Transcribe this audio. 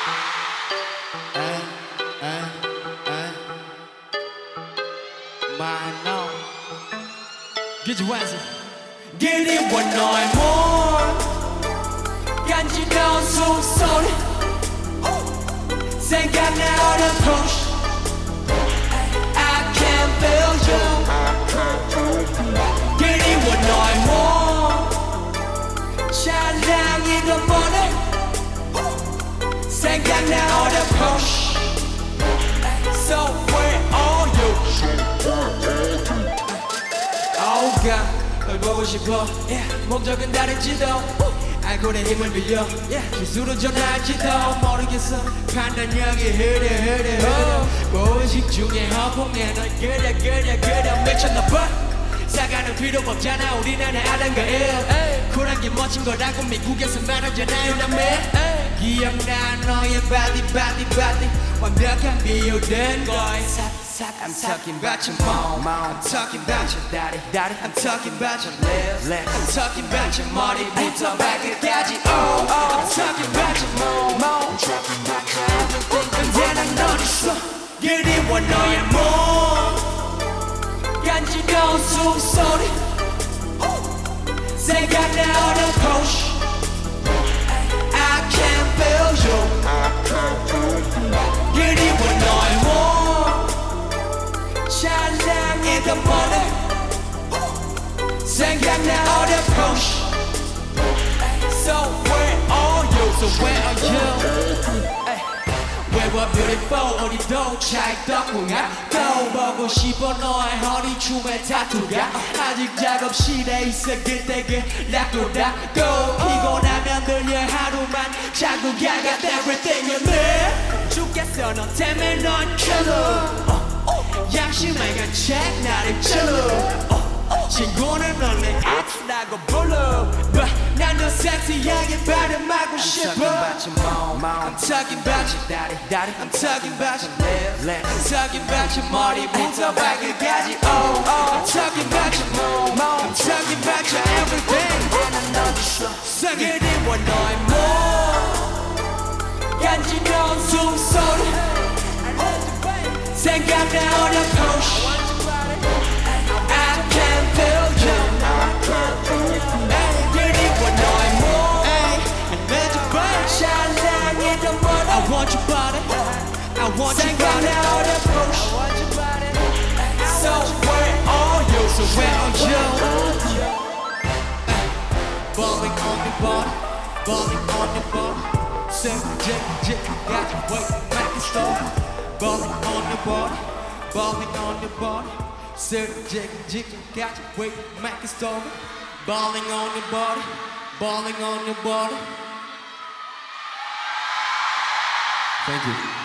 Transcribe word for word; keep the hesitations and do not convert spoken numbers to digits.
Ê, ê, ê. Mà nó Get your hands up. Get it one night more 간지러운 숨소리 생각나는 push I can feel you Get it one night more 찰랑이던 morning 생각나는 push So where are you? Oh God 널 보고 싶어 yeah. 목적은 다른지도 알고 내 힘을 빌려 yeah. 기술은 전할지도 모르겠어 판단력이 흐려 흐려 흐려 무의식 중에 허풍에 널 그려 그려 그려 미쳤나봐 사과는 필요 없잖아 우리는 하던 거예요 쿨한 게 멋진 거라고 미국에서 말하잖아요 남매 기억나 너의 바디 바디 바디 완벽한 비유된 거에 I'm talking about your mom, mom. I'm talking about your daddy, daddy. I'm talking about your lips, lips. I'm talking about your 머리부터 발끝까지. Oh, oh. I'm talking about your mom, mom. I'm talking about your everything. 근데 난 넌 있어. 그리워 너의 몸. 간지러운 숨소리. 생각나는 push. I can feel you. 그리워 너의 몸. 찰랑인 the morning 생각나는 push So where are you? So where are you? Ay. We were beautiful 어디도 잘 떴구나 또 보고 싶어 너의 허리춤에 타투가 아직 작업실에 있어 그때 그 락도다 또 피곤하면 들려 하루만 자꾸 I got everything you need 죽겠어 너 때문에 넌 killer 양심에게 check 나를 찔러 친구는 널 내 X라고 불러 난 더 섹시하게 발음하고 싶어 I'm talking about your mom, mom I'm talking about your daddy, daddy I'm talking about your lips, lips I'm talking about your 머리부터 발끝까지 Oh, oh I'm talking about your mom, mom I'm talking about your everything 난 어디서 그리워 너의 몸 간지러운 숨소리 생각나는 push I can feel you 그리워 너의 몸 찰랑이던 morning I want your body I want your body 생각나는 push So where are you? So where are you? Balling on the body Balling on the body Say, Jake, Jake, got you waiting like a star Balling on the body, balling on the body. Certain jiggle jiggle, got you waiting, make it story. Balling on the body, balling on the body. Thank you.